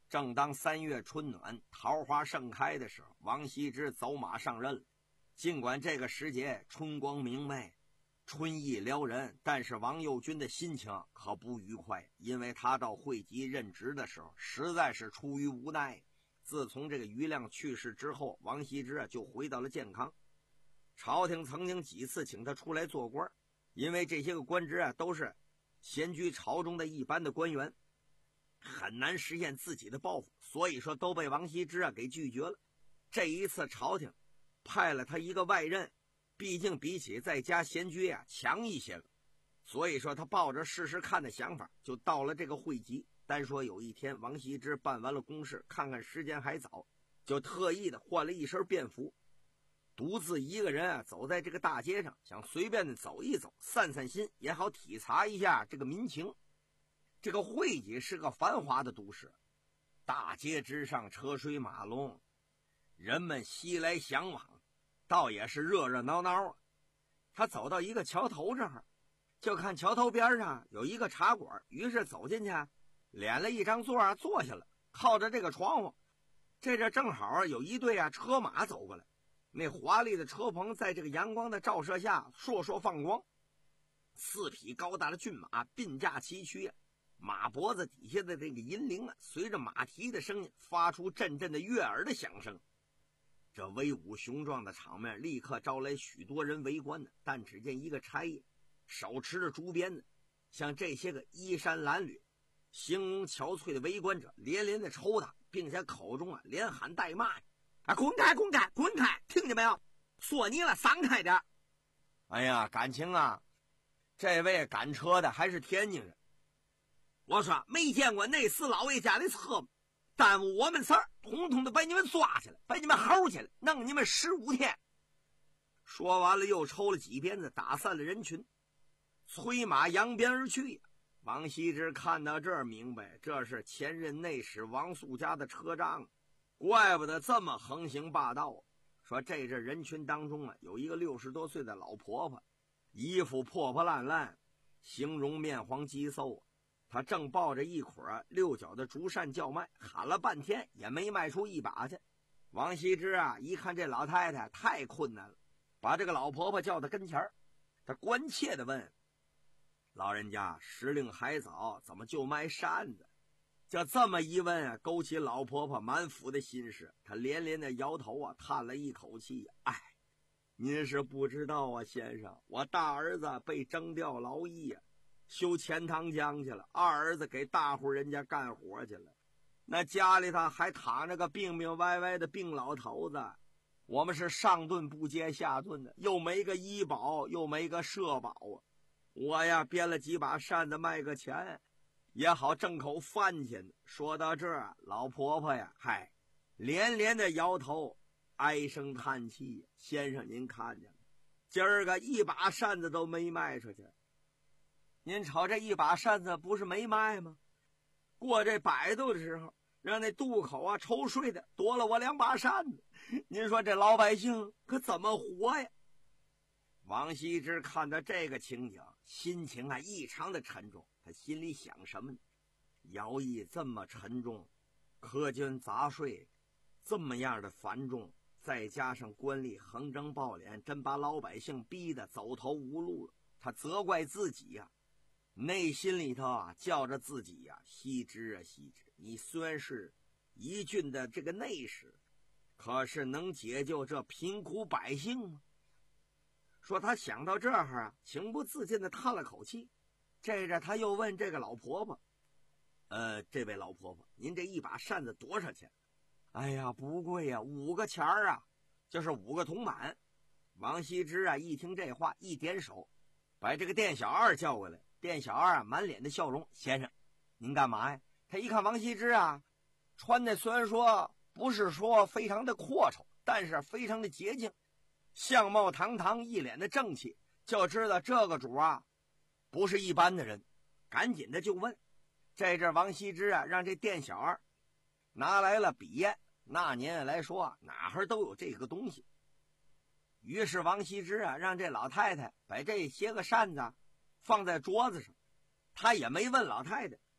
正当三月春暖，桃花盛开的时候，王羲之走马上任了。尽管这个时节春光明媚，春意撩人，但是王右军的心情可不愉快，因为他到会稽任职的时候实在是出于无奈。自从这个余亮去世之后，王羲之啊就回到了健康。朝廷曾经几次请他出来做官，因为这些个官职啊都是闲居朝中的一般的官员，很难实现自己的抱负，所以说都被王羲之啊给拒绝了。这一次朝廷派了他一个外任，毕竟比起在家闲居啊强一些个，所以说他抱着试试看的想法就到了这个会稽。单说有一天王羲之办完了公事，看看时间还早，就特意的换了一身便服，独自一个人啊走在这个大街上，想随便的走一走，散散心，也好体察一下这个民情。这个会稽是个繁华的都市，大街之上车水马龙，人们熙来攘往，倒也是热热闹闹啊。他走到一个桥头这儿，就看桥头边上有一个茶馆，于是走进去，敛了一张座啊坐下了，靠着这个窗户。这这正好有一队啊车马走过来，那华丽的车棚在这个阳光的照射下烁烁放光，四匹高大的骏马并驾齐驱啊，马脖子底下的这个银铃啊，随着马蹄的声音发出阵阵的悦耳的响声。这威武雄壮的场面立刻招来许多人围观的，但只见一个差役手持着竹鞭子，向这些个衣衫褴褛、形容憔悴的围观者连连的抽打，并且口中啊连喊带骂：“啊，滚开，滚开，滚开！听见没有？索尼了，散开点！”哎呀，感情啊，这位赶车的还是天津人。我说没见过那四老爷家的车吗？耽误我们事儿，统统的把你们抓起来，把你们齁起来，弄你们十五天。说完了，又抽了几鞭子，打散了人群，催马扬鞭而去呀。王羲之看到这儿，明白这是前任内史王肃家的车仗，怪不得这么横行霸道。说这这人群当中啊，有一个六十多岁的老婆婆，衣服破破烂烂，形容面黄肌瘦，他正抱着一捆六角的竹扇叫卖，喊了半天也没卖出一把去。王羲之啊，一看这老太太太困难了，把这个老婆婆叫到跟前，他关切地问：“老人家，时令还早，怎么就卖扇子？”就这么一问啊，勾起老婆婆满腹的心事，她连连的摇头啊，叹了一口气：“哎，您是不知道啊，先生，我大儿子被征调劳役啊，修钱塘江去了，二儿子给大户人家干活去了，那家里头还躺着个病病歪歪的病老头子，我们是上顿不接下顿的，又没个医保，又没个社保啊。我呀编了几把扇子卖个钱，也好挣口饭钱。”说到这儿，老婆婆呀，嗨，连连的摇头，唉声叹气：“先生您看见了，今儿个一把扇子都没卖出去。您瞅这一把扇子不是没卖吗？过这摆渡的时候，让那渡口啊抽税的夺了我两把扇子，您说这老百姓可怎么活呀？”王羲之看到这个情景，心情啊异常的沉重。他心里想什么呢？徭役这么沉重，苛捐杂税这么样的繁重，再加上官吏横征暴敛，真把老百姓逼得走投无路了。他责怪自己呀、啊，内心里头啊叫着自己呀、啊：“羲之啊，羲之，你虽然是一郡的这个内史，可是能解救这贫苦百姓吗？”说他想到这儿啊，情不自禁的叹了口气。这着他又问这个老婆婆：“呃，这位老婆婆，您这一把扇子多少钱？”“哎呀，不贵呀，五个钱儿啊，就是五个铜板。”王羲之啊一听这话，一点手，把这个店小二叫过来。店小二啊满脸的笑容：“先生，您干嘛呀？”他一看王羲之啊，穿的虽然说不是说非常的阔绰，但是非常的洁净，相貌堂堂，一脸的正气，就知道这个主啊不是一般的人。赶紧的就问。这阵王羲之啊让这店小二拿来了笔砚，那年来说啊哪儿都有这个东西。于是王羲之啊让这老太太把这些个扇子放在桌子上，他也没问老太太，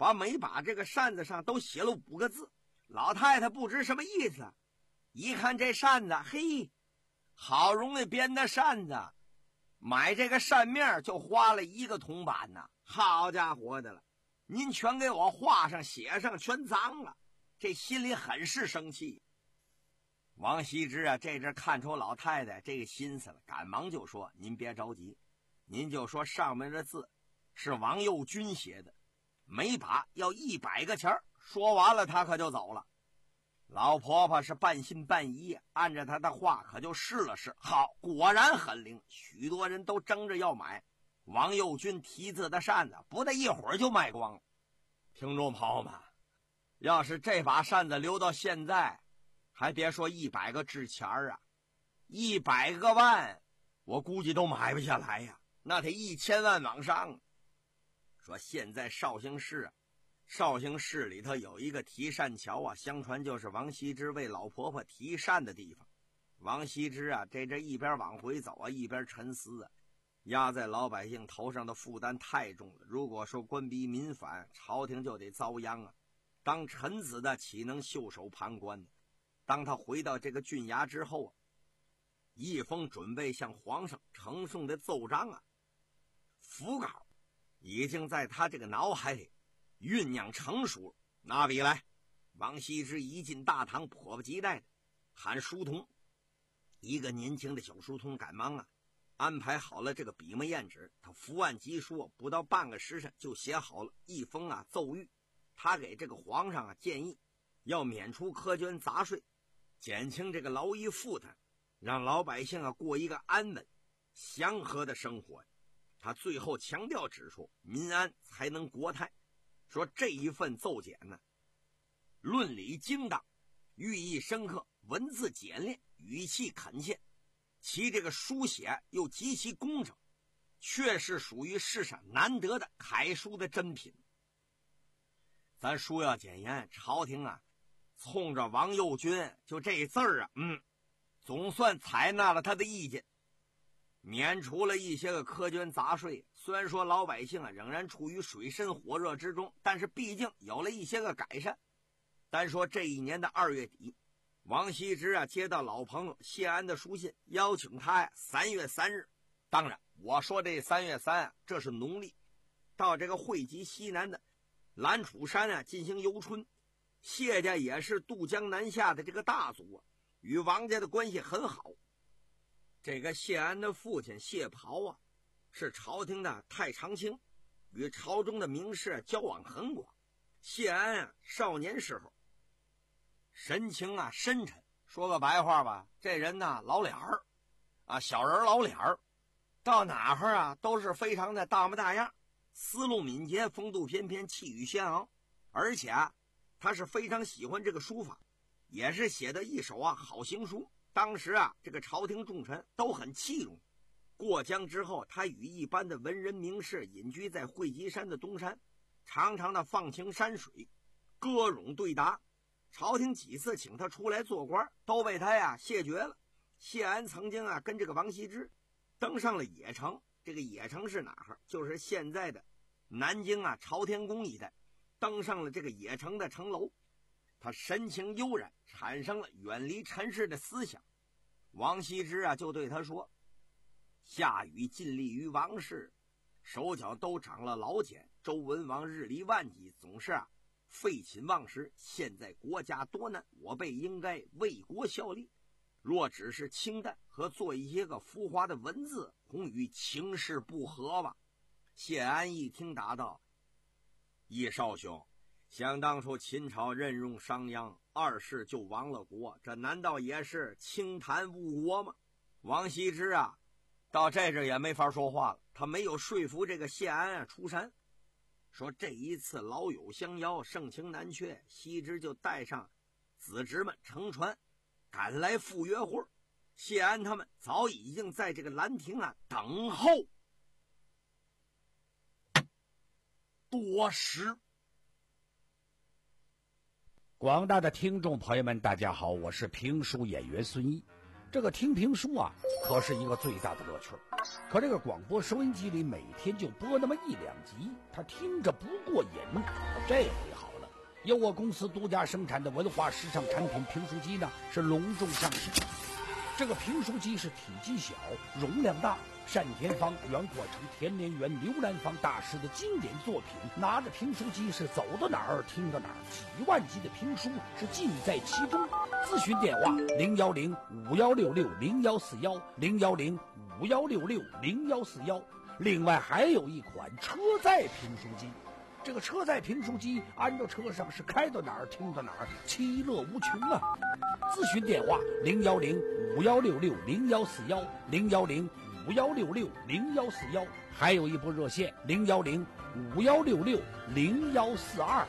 把每把这个扇子上都写了五个字。老太太不知什么意思，一看这扇子，嘿，好容易编的扇子，买这个扇面就花了一个铜板呢。好家伙的了，您全给我画上写上，全脏了，这心里很是生气。王羲之啊，这阵看出老太太这个心思了，赶忙就说：“您别着急，您就说上面的字是王右军写的，每把要一百个钱儿。”说完了，他可就走了。老婆婆是半信半疑，按着他的话可就试了试，好，果然很灵，许多人都争着要买王右军题字的扇子，不大一会儿就卖光了。听众朋友们，要是这把扇子留到现在，还别说一百个值钱啊，一百个万，我估计都买不下来呀，那得一千万往上。说现在绍兴市啊，绍兴市里头有一个提扇桥啊，相传就是王羲之为老婆婆提扇的地方。王羲之啊，这这一边往回走啊，一边沉思啊，压在老百姓头上的负担太重了。如果说官逼民反，朝廷就得遭殃啊。当臣子的岂能袖手旁观呢？当他回到这个郡衙之后啊，一封准备向皇上呈送的奏章啊，符稿已经在他这个脑海里酝酿成熟了。拿笔来，王羲之一进大堂，迫不及待的喊书童。一个年轻的小书童赶忙啊，安排好了这个笔墨砚纸，他伏案疾书，不到半个时辰就写好了一封啊奏谕。他给这个皇上啊建议，要免除苛捐杂税，减轻这个劳役负担，让老百姓啊过一个安稳祥和的生活。他最后强调指出，民安才能国泰。说这一份奏简呢，论理精当，寓意深刻，文字简练，语气恳切，其这个书写又极其工整，确是属于世上难得的楷书的珍品。咱书要简言，朝廷啊冲着王右军就这字儿啊，嗯，总算采纳了他的意见，免除了一些个苛捐杂税。虽然说老百姓啊仍然处于水深火热之中，但是毕竟有了一些个改善。单说这一年的二月底，王羲之啊接到老朋友谢安的书信，邀请他呀三月三日，当然我说这三月三啊，这是农历，到这个会稽西南的兰楚山啊进行游春。谢家也是渡江南下的这个大族啊，与王家的关系很好。这个谢安的父亲谢袍啊，是朝廷的太常卿，与朝中的名士交往很广。谢安啊少年时候神情啊深沉，说个白话吧，这人呢老脸儿啊，小人老脸儿，到哪儿啊都是非常的大模大样，思路敏捷，风度翩翩，气宇轩昂。而且啊他是非常喜欢这个书法，也是写的一手啊好行书。当时啊这个朝廷重臣都很器重。过江之后，他与一般的文人名士隐居在会稽山的东山，常常的放情山水，歌咏对答。朝廷几次请他出来做官，都被他呀谢绝了。谢安曾经啊跟这个王羲之登上了邺城，这个邺城是哪儿？就是现在的南京啊朝天宫一带，登上了这个邺城的城楼。他神情悠然，产生了远离尘世的思想。王羲之啊就对他说，夏禹尽力于王室，手脚都长了老茧，周文王日理万机，总是啊废寝忘食。现在国家多难，我辈应该为国效力。若只是清淡和做一些个浮华的文字，恐与情势不合吧。谢安一听答道，叶少兄，想当初秦朝任用商鞅，二世就亡了国，这难道也是轻谈误国吗？王羲之啊到这阵也没法说话了，他没有说服这个谢安啊出山。说这一次老友相邀，盛情难却，羲之就带上子侄们乘船赶来赴约会。谢安他们早已经在这个兰亭啊等候多时。 广大的听众朋友们大家好，我是评书演员孙一。 这个听评书啊，可是一个最大的乐趣。可这个广播收音机里每天就播那么一两集，他听着不过瘾。这回好了，由我公司独家生产的文化时尚产品评书机呢，是隆重上市。这个评书机是体积小，容量大，单田芳、袁阔成、田连元、刘兰芳大师的经典作品，拿着评书机是走到哪儿听到哪儿，几万集的评书是尽在其中。咨询电话零幺零五幺六六零幺四幺零幺零五幺六六零幺四幺。另外还有一款车载评书机，这个车载评书机安到车上是开到哪儿听到哪儿，其乐无穷啊！咨询电话零幺零五幺六六零幺四幺零幺零五幺六六零幺四幺，还有一部热线零幺零五幺六六零幺四二。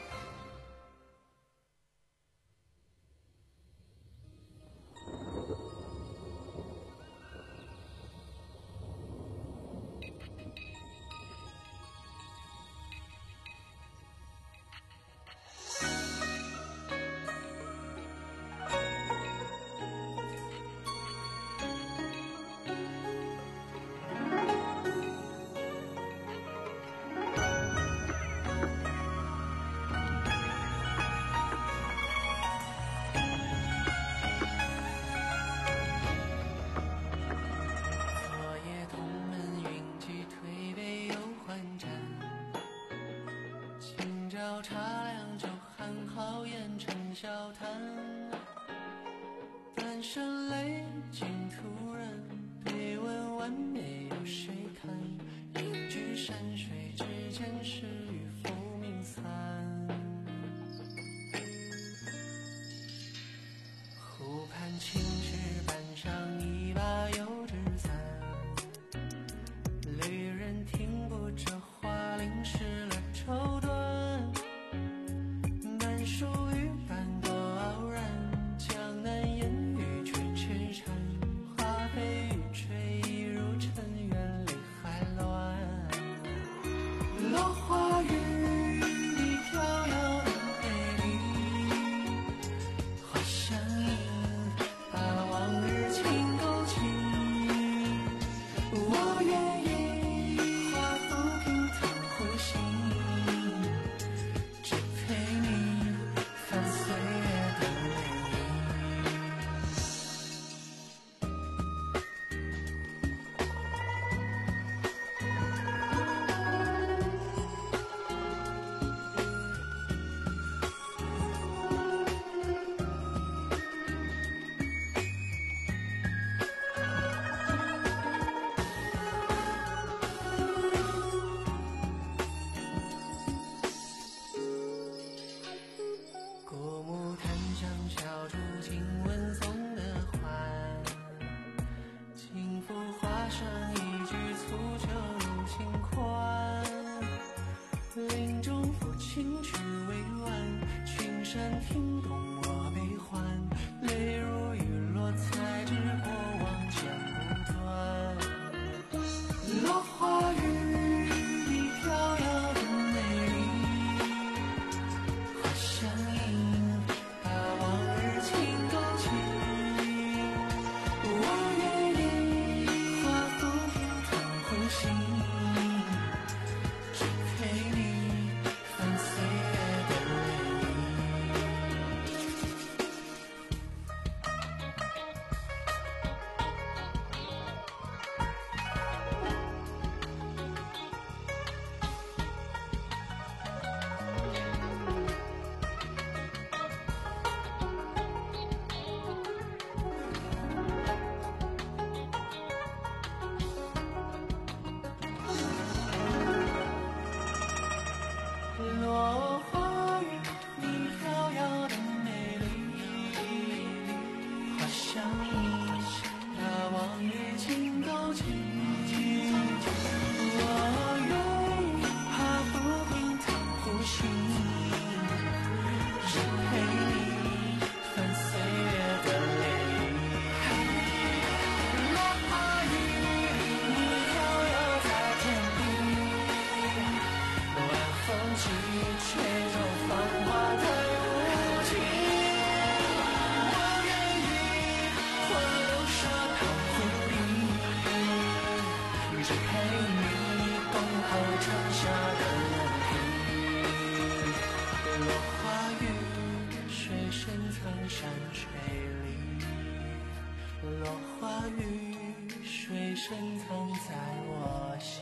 深藏在我心。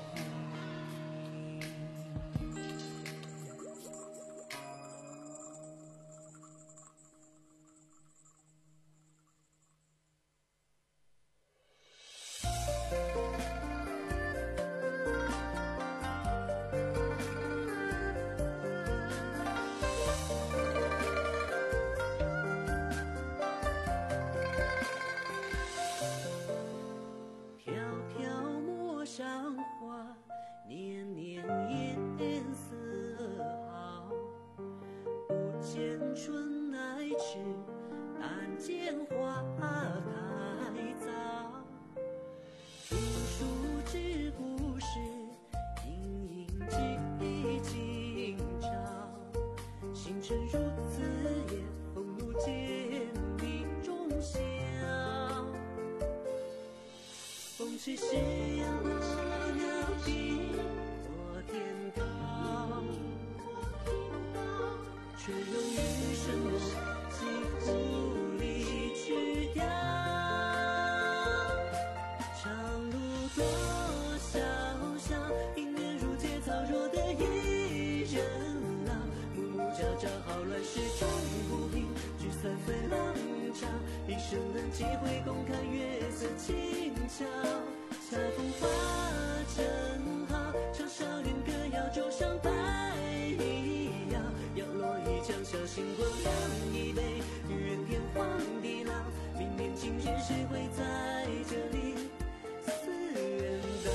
是夕阳落鸟比我天高，却又余生我几乎离去掉。长路多潇潇，迎面如芥草若得一人老。暮暮朝朝好乱世终不平，聚散随浪潮。一生能几回共看月色轻巧。恰逢花正好，唱少年歌谣，舟上白衣摇，摇落一江小星光亮一杯，愿天荒地老。明年今日谁会在这里寺院到？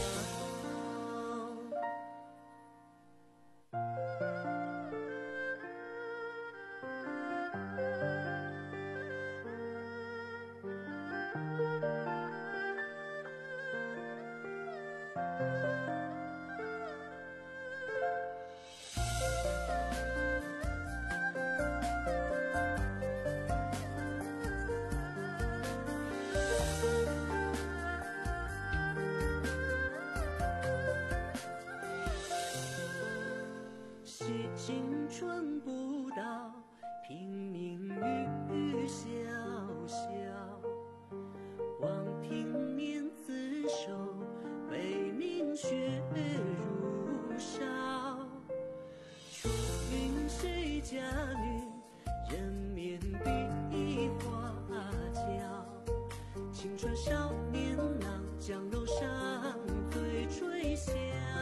青春不到，拼命与潇潇。望听年自守，为民血如烧。出云谁家女，人面比花娇。青春少年郎，江楼上醉吹箫。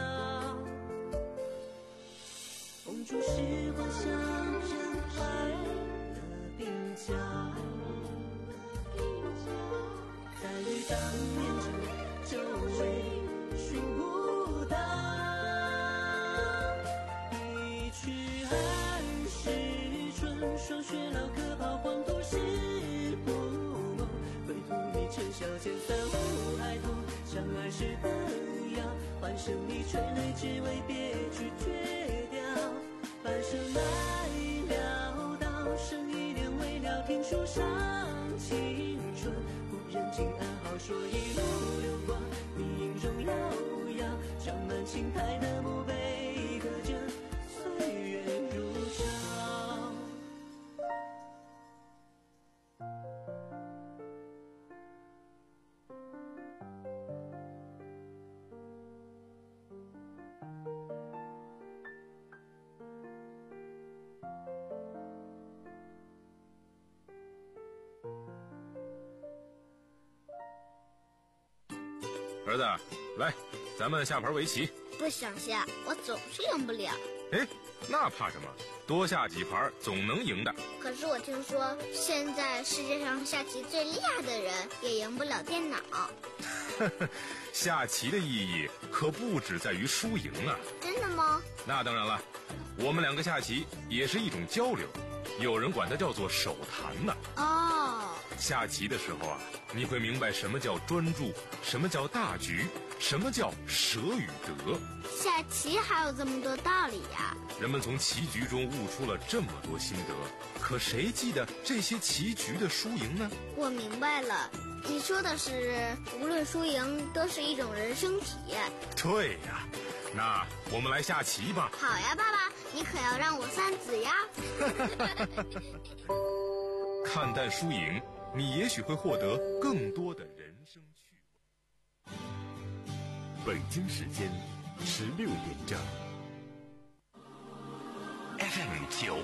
红烛时幻想人怀了鬓角，再遇当年这周围寻不到。一去二十春，霜雪老客袍，黄土是不梦。归途一程小见三五孩童，相爱时的谣，欢声里垂泪，只为别去绝掉。半生来潦倒，剩一念未了，听书上青春。故人今安好，说一路流光，你音容摇摇，长满青苔的墓碑，刻着岁月如潮。 儿子，来，咱们下盘围棋。 不想下，我总是赢不了。 哎，那怕什么？多下几盘总能赢的。 可是我听说，现在世界上下棋最厉害的人也赢不了电脑。 下棋的意义可不只在于输赢啊！ 真的吗？ 那当然了，我们两个下棋也是一种交流，有人管它叫做手谈呢。 哦， 下棋的时候啊，你会明白什么叫专注，什么叫大局，什么叫舍与得。 下棋还有这么多道理呀！ 人们从棋局中悟出了这么多心得，可谁记得这些棋局的输赢呢？ 我明白了，你说的是无论输赢都是一种人生体验。 对呀，那我们来下棋吧。 好呀，爸爸，你可要让我三子呀。 看淡输赢，你也许会获得更多的人生趣味。 北京时间十六点整。 F M 九